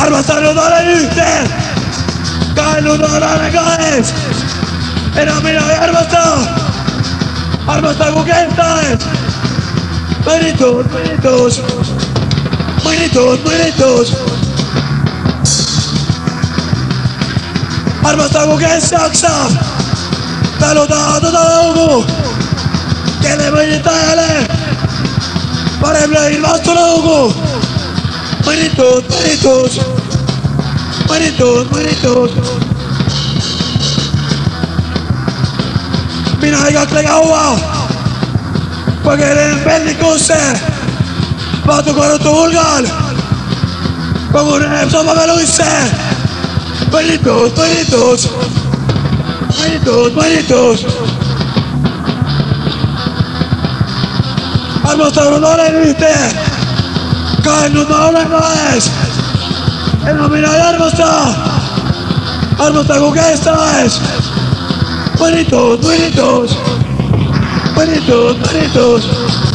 Armastanut olen yhteen, kaellut olen kahes. Enää minä ei armasta, armastan kun kehtaen. Meritus. Armastan kun kes jaksaa, talutaan tota lauku. Kelle menitäjälle, parem löin vastu lauku. Meritus. Minä ei kakle kauaa, pakenen pellikusse, vaatukoruttu hulgaan, kogunee somaveluisse. Meritus. Armastanut olen yhteen, kaennut mä olen kahes. Enää minä ei armasta, armastan kun kestäis. Meritus.